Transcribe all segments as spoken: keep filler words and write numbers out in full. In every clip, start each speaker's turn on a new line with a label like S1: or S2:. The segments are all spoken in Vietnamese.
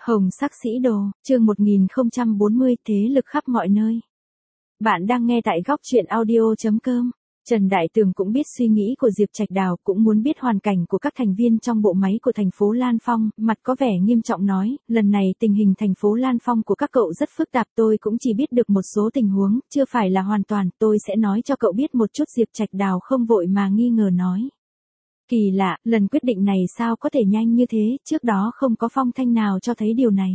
S1: Hồng sắc sĩ đồ, chương một nghìn không trăm bốn mươi, thế lực khắp mọi nơi. Bạn đang nghe tại góc truyện audio chấm com. Trần Đại Tường cũng biết suy nghĩ của Diệp Trạch Đào, cũng muốn biết hoàn cảnh của các thành viên trong bộ máy của thành phố Lan Phong, mặt có vẻ nghiêm trọng nói, lần này tình hình thành phố Lan Phong của các cậu rất phức tạp, tôi cũng chỉ biết được một số tình huống, chưa phải là hoàn toàn, tôi sẽ nói cho cậu biết một chút. Diệp Trạch Đào không vội mà nghi ngờ nói. Kỳ lạ, lần quyết định này sao có thể nhanh như thế, trước đó không có phong thanh nào cho thấy điều này.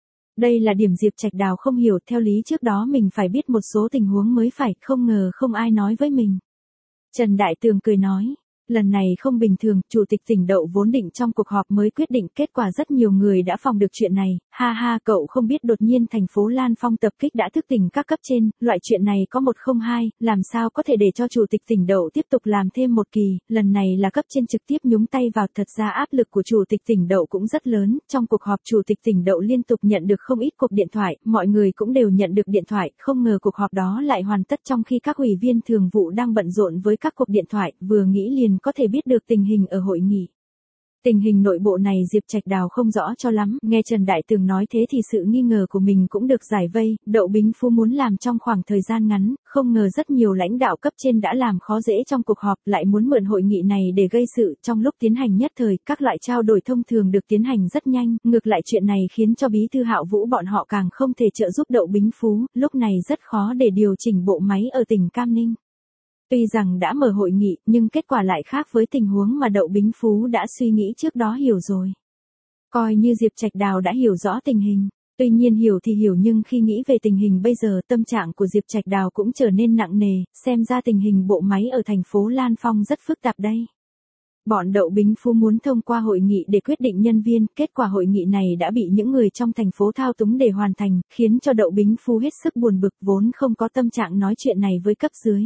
S1: Đây là điểm Diệp Trạch Đào không hiểu, theo lý trước đó mình phải biết một số tình huống mới phải, không ngờ không ai nói với mình. Trần Đại Tường cười nói, lần này không bình thường, Chủ tịch tỉnh Đậu vốn định trong cuộc họp mới quyết định, kết quả rất nhiều người đã phòng được chuyện này, ha ha, cậu không biết đột nhiên thành phố Lan Phong tập kích đã thức tỉnh các cấp trên, loại chuyện này có một không hai, làm sao có thể để cho Chủ tịch tỉnh Đậu tiếp tục làm thêm một kỳ, lần này là cấp trên trực tiếp nhúng tay vào, thật ra áp lực của Chủ tịch tỉnh Đậu cũng rất lớn, trong cuộc họp Chủ tịch tỉnh Đậu liên tục nhận được không ít cuộc điện thoại, mọi người cũng đều nhận được điện thoại, không ngờ cuộc họp đó lại hoàn tất trong khi các ủy viên thường vụ đang bận rộn với các cuộc điện thoại, vừa nghĩ liền có thể biết được tình hình ở hội nghị. Tình hình nội bộ này Diệp Trạch Đào không rõ cho lắm, nghe Trần Đại Tường nói thế thì sự nghi ngờ của mình cũng được giải vây, Đậu Bính Phu muốn làm trong khoảng thời gian ngắn, không ngờ rất nhiều lãnh đạo cấp trên đã làm khó dễ trong cuộc họp, lại muốn mượn hội nghị này để gây sự, trong lúc tiến hành nhất thời, các loại trao đổi thông thường được tiến hành rất nhanh, ngược lại chuyện này khiến cho Bí thư Hạo Vũ bọn họ càng không thể trợ giúp Đậu Bính Phú, lúc này rất khó để điều chỉnh bộ máy ở tỉnh Cam Ninh. Tuy rằng đã mở hội nghị, nhưng kết quả lại khác với tình huống mà Đậu Bính Phú đã suy nghĩ trước đó hiểu rồi. Coi như Diệp Trạch Đào đã hiểu rõ tình hình, tuy nhiên hiểu thì hiểu nhưng khi nghĩ về tình hình bây giờ tâm trạng của Diệp Trạch Đào cũng trở nên nặng nề, xem ra tình hình bộ máy ở thành phố Lan Phong rất phức tạp đây. Bọn Đậu Bính Phú muốn thông qua hội nghị để quyết định nhân viên, kết quả hội nghị này đã bị những người trong thành phố thao túng để hoàn thành, khiến cho Đậu Bính Phú hết sức buồn bực, vốn không có tâm trạng nói chuyện này với cấp dưới.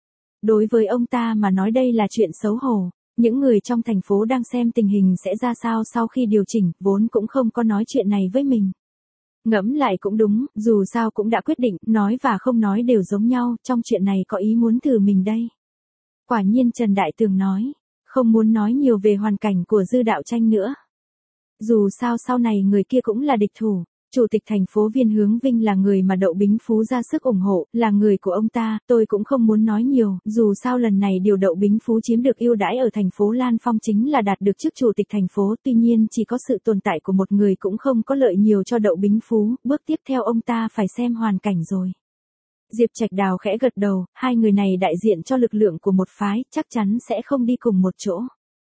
S1: Đối với ông ta mà nói đây là chuyện xấu hổ, những người trong thành phố đang xem tình hình sẽ ra sao sau khi điều chỉnh, vốn cũng không có nói chuyện này với mình. Ngẫm lại cũng đúng, dù sao cũng đã quyết định, nói và không nói đều giống nhau, trong chuyện này có ý muốn thử mình đây. Quả nhiên Trần Đại Tường nói, không muốn nói nhiều về hoàn cảnh của Dư Đạo Tranh nữa. Dù sao sau này người kia cũng là địch thủ. Chủ tịch thành phố Viên Hướng Vinh là người mà Đậu Bính Phú ra sức ủng hộ, là người của ông ta, tôi cũng không muốn nói nhiều, dù sao lần này điều Đậu Bính Phú chiếm được ưu đãi ở thành phố Lan Phong chính là đạt được chức chủ tịch thành phố, tuy nhiên chỉ có sự tồn tại của một người cũng không có lợi nhiều cho Đậu Bính Phú, bước tiếp theo ông ta phải xem hoàn cảnh rồi. Diệp Trạch Đào khẽ gật đầu, hai người này đại diện cho lực lượng của một phái, chắc chắn sẽ không đi cùng một chỗ.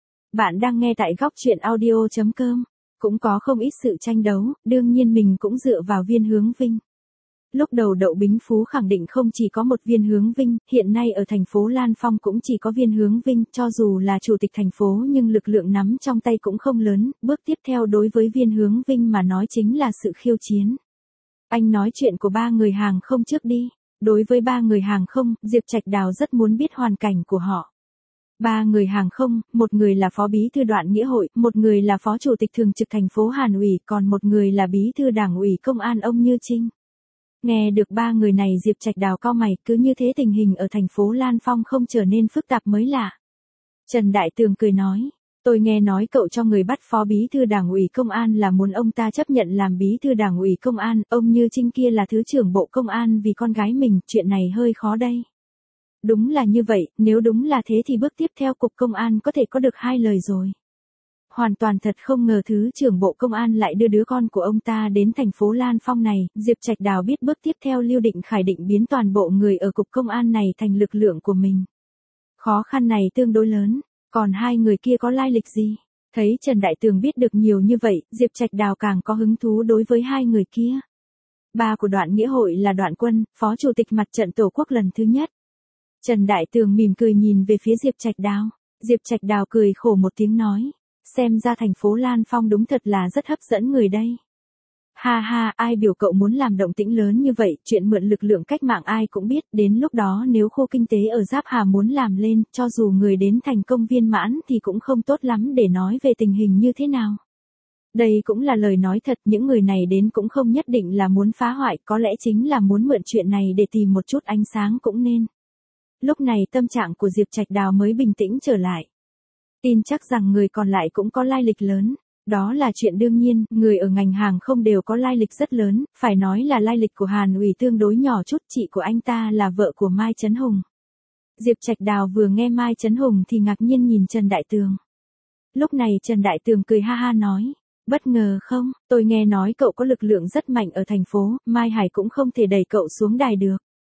S1: Bạn đang nghe tại góc truyện audio chấm com. Cũng có không ít sự tranh đấu, đương nhiên mình cũng dựa vào Viên Hướng Vinh. Lúc đầu Đậu Bính Phú khẳng định không chỉ có một Viên Hướng Vinh, hiện nay ở thành phố Lan Phong cũng chỉ có Viên Hướng Vinh, cho dù là chủ tịch thành phố nhưng lực lượng nắm trong tay cũng không lớn, bước tiếp theo đối với Viên Hướng Vinh mà nói chính là sự khiêu chiến. Anh nói chuyện của ba người hàng không trước đi. Đối với ba người hàng không, Diệp Trạch Đào rất muốn biết hoàn cảnh của họ. Ba người hàng không, một người là phó bí thư Đoạn Nghĩa Hội, một người là phó chủ tịch thường trực thành phố Hàn ủy, còn một người là bí thư Đảng ủy Công an ông Như Trinh. Nghe được ba người này Diệp Trạch Đào cau mày, cứ như thế tình hình ở thành phố Lan Phong không trở nên phức tạp mới lạ. Trần Đại Tường cười nói, tôi nghe nói cậu cho người bắt phó bí thư Đảng ủy Công an là muốn ông ta chấp nhận làm bí thư Đảng ủy Công an, ông Như Trinh kia là thứ trưởng Bộ Công an vì con gái mình, chuyện này hơi khó đây. Đúng là như vậy, nếu đúng là thế thì bước tiếp theo Cục Công an có thể có được hai lời rồi. Hoàn toàn thật không ngờ Thứ trưởng Bộ Công an lại đưa đứa con của ông ta đến thành phố Lan Phong này, Diệp Trạch Đào biết bước tiếp theo Lưu Định Khải định biến toàn bộ người ở Cục Công an này thành lực lượng của mình. Khó khăn này tương đối lớn, còn hai người kia có lai lịch gì? Thấy Trần Đại Tường biết được nhiều như vậy, Diệp Trạch Đào càng có hứng thú đối với hai người kia. Ba của Đoạn Nghĩa Hội là Đoạn Quân, phó chủ tịch mặt trận Tổ quốc lần thứ nhất. Trần Đại Tường mỉm cười nhìn về phía Diệp Trạch Đào. Diệp Trạch Đào cười khổ một tiếng nói, xem ra thành phố Lan Phong đúng thật là rất hấp dẫn người đây. Ha ha, ai biểu cậu muốn làm động tĩnh lớn như vậy, chuyện mượn lực lượng cách mạng ai cũng biết, đến lúc đó nếu khu kinh tế ở Giáp Hà muốn làm lên, cho dù người đến thành công viên mãn thì cũng không tốt lắm để nói về tình hình như thế nào. Đây cũng là lời nói thật, những người này đến cũng không nhất định là muốn phá hoại, có lẽ chính là muốn mượn chuyện này để tìm một chút ánh sáng cũng nên. Lúc này tâm trạng của Diệp Trạch Đào mới bình tĩnh trở lại. Tin chắc rằng người còn lại cũng có lai lịch lớn. Đó là chuyện đương nhiên, người ở ngành hàng không đều có lai lịch rất lớn, phải nói là lai lịch của Hàn Ủy tương đối nhỏ chút, chị của anh ta là vợ của Mai Chấn Hùng. Diệp Trạch Đào vừa nghe Mai Chấn Hùng thì ngạc nhiên nhìn Trần Đại Tường. Lúc này Trần Đại Tường cười ha ha nói, bất ngờ không, tôi nghe nói cậu có lực lượng rất mạnh ở thành phố, Mai Hải cũng không thể đẩy cậu xuống đài được.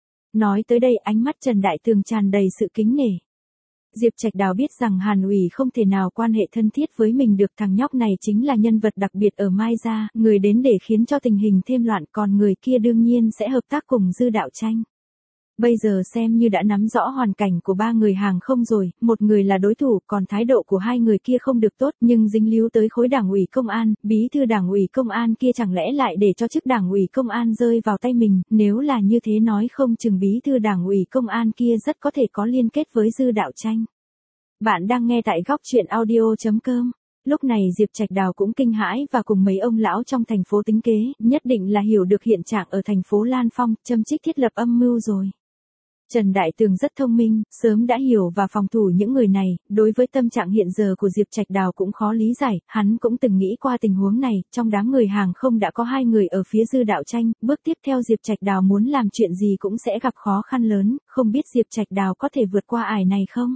S1: Nói tới đây ánh mắt Trần Đại Tường tràn đầy sự kính nể. Diệp Trạch Đào biết rằng Hàn Ủy không thể nào quan hệ thân thiết với mình được, thằng nhóc này chính là nhân vật đặc biệt ở Mai gia, người đến để khiến cho tình hình thêm loạn, còn người kia đương nhiên sẽ hợp tác cùng Dư Đạo Tranh. Bây giờ xem như đã nắm rõ hoàn cảnh của ba người hàng không rồi, một người là đối thủ, còn thái độ của hai người kia không được tốt, nhưng dính líu tới khối đảng ủy công an, bí thư đảng ủy công an kia chẳng lẽ lại để cho chức đảng ủy công an rơi vào tay mình, nếu là như thế nói không chừng bí thư đảng ủy công an kia rất có thể có liên kết với Dư Đạo Tranh. Bạn đang nghe tại góc truyện audio chấm com. Lúc này Diệp Trạch Đào cũng kinh hãi và cùng mấy ông lão trong thành phố tính kế, nhất định là hiểu được hiện trạng ở thành phố Lan Phong, châm chích thiết lập âm mưu rồi. Trần Đại Tường rất thông minh, sớm đã hiểu và phòng thủ những người này, đối với tâm trạng hiện giờ của Diệp Trạch Đào cũng khó lý giải, hắn cũng từng nghĩ qua tình huống này, trong đám người hàng không đã có hai người ở phía Dư Đạo Tranh, bước tiếp theo Diệp Trạch Đào muốn làm chuyện gì cũng sẽ gặp khó khăn lớn, không biết Diệp Trạch Đào có thể vượt qua ải này không?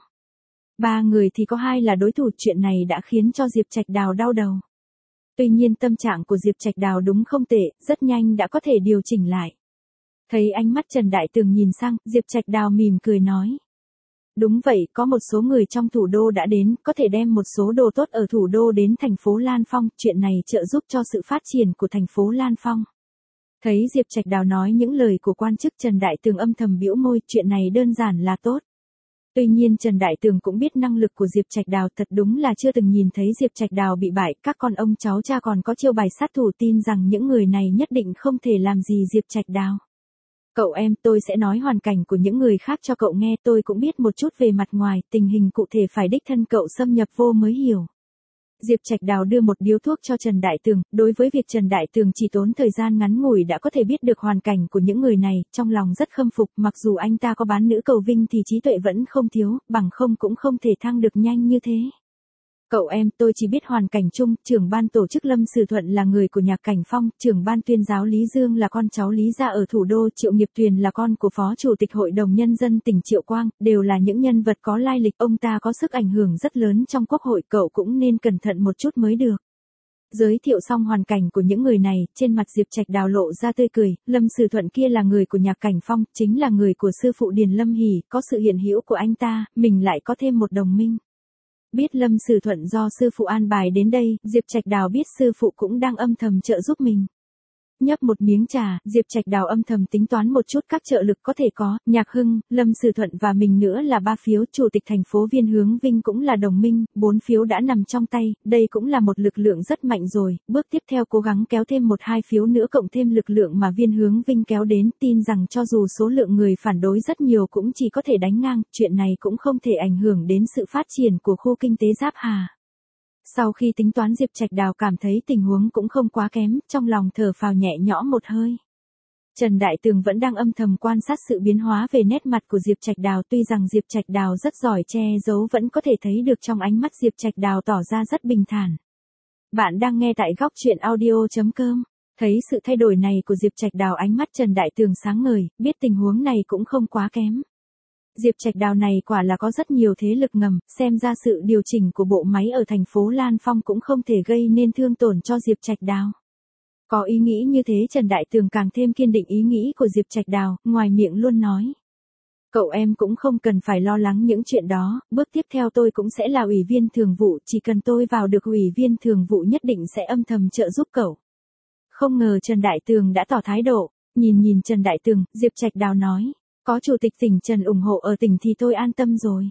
S1: Ba người thì có hai là đối thủ, chuyện này đã khiến cho Diệp Trạch Đào đau đầu. Tuy nhiên tâm trạng của Diệp Trạch Đào đúng không tệ, rất nhanh đã có thể điều chỉnh lại. Thấy ánh mắt Trần Đại Tường nhìn sang, Diệp Trạch Đào mỉm cười nói. Đúng vậy, có một số người trong thủ đô đã đến, có thể đem một số đồ tốt ở thủ đô đến thành phố Lan Phong, chuyện này trợ giúp cho sự phát triển của thành phố Lan Phong. Thấy Diệp Trạch Đào nói những lời của quan chức, Trần Đại Tường âm thầm bĩu môi, chuyện này đơn giản là tốt. Tuy nhiên Trần Đại Tường cũng biết năng lực của Diệp Trạch Đào, thật đúng là chưa từng nhìn thấy Diệp Trạch Đào bị bại, các con ông cháu cha còn có chiêu bài sát thủ, tin rằng những người này nhất định không thể làm gì Diệp Trạch Đào. Cậu em, tôi sẽ nói hoàn cảnh của những người khác cho cậu nghe, tôi cũng biết một chút về mặt ngoài, tình hình cụ thể phải đích thân cậu xâm nhập vô mới hiểu. Diệp Trạch Đào đưa một điếu thuốc cho Trần Đại Tường, đối với việc Trần Đại Tường chỉ tốn thời gian ngắn ngủi đã có thể biết được hoàn cảnh của những người này, trong lòng rất khâm phục, mặc dù anh ta có bán nữ cầu vinh thì trí tuệ vẫn không thiếu, bằng không cũng không thể thăng được nhanh như thế. Cậu em, tôi chỉ biết hoàn cảnh chung, trưởng ban tổ chức Lâm Sử Thuận là người của Nhạc Cảnh Phong, trưởng ban tuyên giáo Lý Dương là con cháu Lý gia ở thủ đô, Triệu Nghiệp Tuyền là con của Phó Chủ tịch Hội đồng Nhân dân tỉnh Triệu Quang, đều là những nhân vật có lai lịch, ông ta có sức ảnh hưởng rất lớn trong quốc hội, cậu cũng nên cẩn thận một chút mới được. Giới thiệu xong hoàn cảnh của những người này, trên mặt Diệp Trạch Đào lộ ra tươi cười, Lâm Sử Thuận kia là người của Nhạc Cảnh Phong, chính là người của sư phụ Điền Lâm Hỷ, có sự hiện hữu của anh ta, mình lại có thêm một đồng minh. Biết Lâm Sử Thuận do sư phụ an bài đến đây, Diệp Trạch Đào biết sư phụ cũng đang âm thầm trợ giúp mình. Nhấp một miếng trà, Diệp Trạch Đào âm thầm tính toán một chút các trợ lực có thể có, Nhạc Hưng, Lâm Sử Thuận và mình nữa là ba phiếu, chủ tịch thành phố Viên Hướng Vinh cũng là đồng minh, bốn phiếu đã nằm trong tay, đây cũng là một lực lượng rất mạnh rồi, bước tiếp theo cố gắng kéo thêm một hai phiếu nữa cộng thêm lực lượng mà Viên Hướng Vinh kéo đến, tin rằng cho dù số lượng người phản đối rất nhiều cũng chỉ có thể đánh ngang, chuyện này cũng không thể ảnh hưởng đến sự phát triển của khu kinh tế Giáp Hà. Sau khi tính toán Diệp Trạch Đào cảm thấy tình huống cũng không quá kém, trong lòng thở phào nhẹ nhõm một hơi. Trần Đại Tường vẫn đang âm thầm quan sát sự biến hóa về nét mặt của Diệp Trạch Đào, tuy rằng Diệp Trạch Đào rất giỏi che giấu vẫn có thể thấy được trong ánh mắt Diệp Trạch Đào tỏ ra rất bình thản. Bạn đang nghe tại góc truyện audio chấm com. Thấy sự thay đổi này của Diệp Trạch Đào, ánh mắt Trần Đại Tường sáng ngời, biết tình huống này cũng không quá kém. Diệp Trạch Đào này quả là có rất nhiều thế lực ngầm, xem ra sự điều chỉnh của bộ máy ở thành phố Lan Phong cũng không thể gây nên thương tổn cho Diệp Trạch Đào. Có ý nghĩ như thế Trần Đại Tường càng thêm kiên định ý nghĩ của Diệp Trạch Đào, ngoài miệng luôn nói. Cậu em cũng không cần phải lo lắng những chuyện đó, bước tiếp theo tôi cũng sẽ là ủy viên thường vụ, chỉ cần tôi vào được ủy viên thường vụ nhất định sẽ âm thầm trợ giúp cậu. Không ngờ Trần Đại Tường đã tỏ thái độ, nhìn nhìn Trần Đại Tường, Diệp Trạch Đào nói. Có chủ tịch tỉnh Trần ủng hộ ở tỉnh thì tôi an tâm rồi.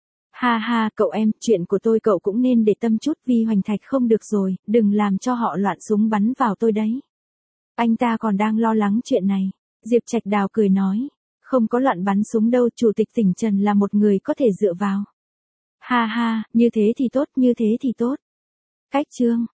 S1: Ha ha, cậu em, chuyện của tôi cậu cũng nên để tâm chút, Vi Hoành Thạch không được rồi, đừng làm cho họ loạn súng bắn vào tôi đấy. Anh ta còn đang lo lắng chuyện này. Diệp Trạch Đào cười nói, không có loạn bắn súng đâu, chủ tịch tỉnh Trần là một người có thể dựa vào. Ha ha, như thế thì tốt, như thế thì tốt. Cách chương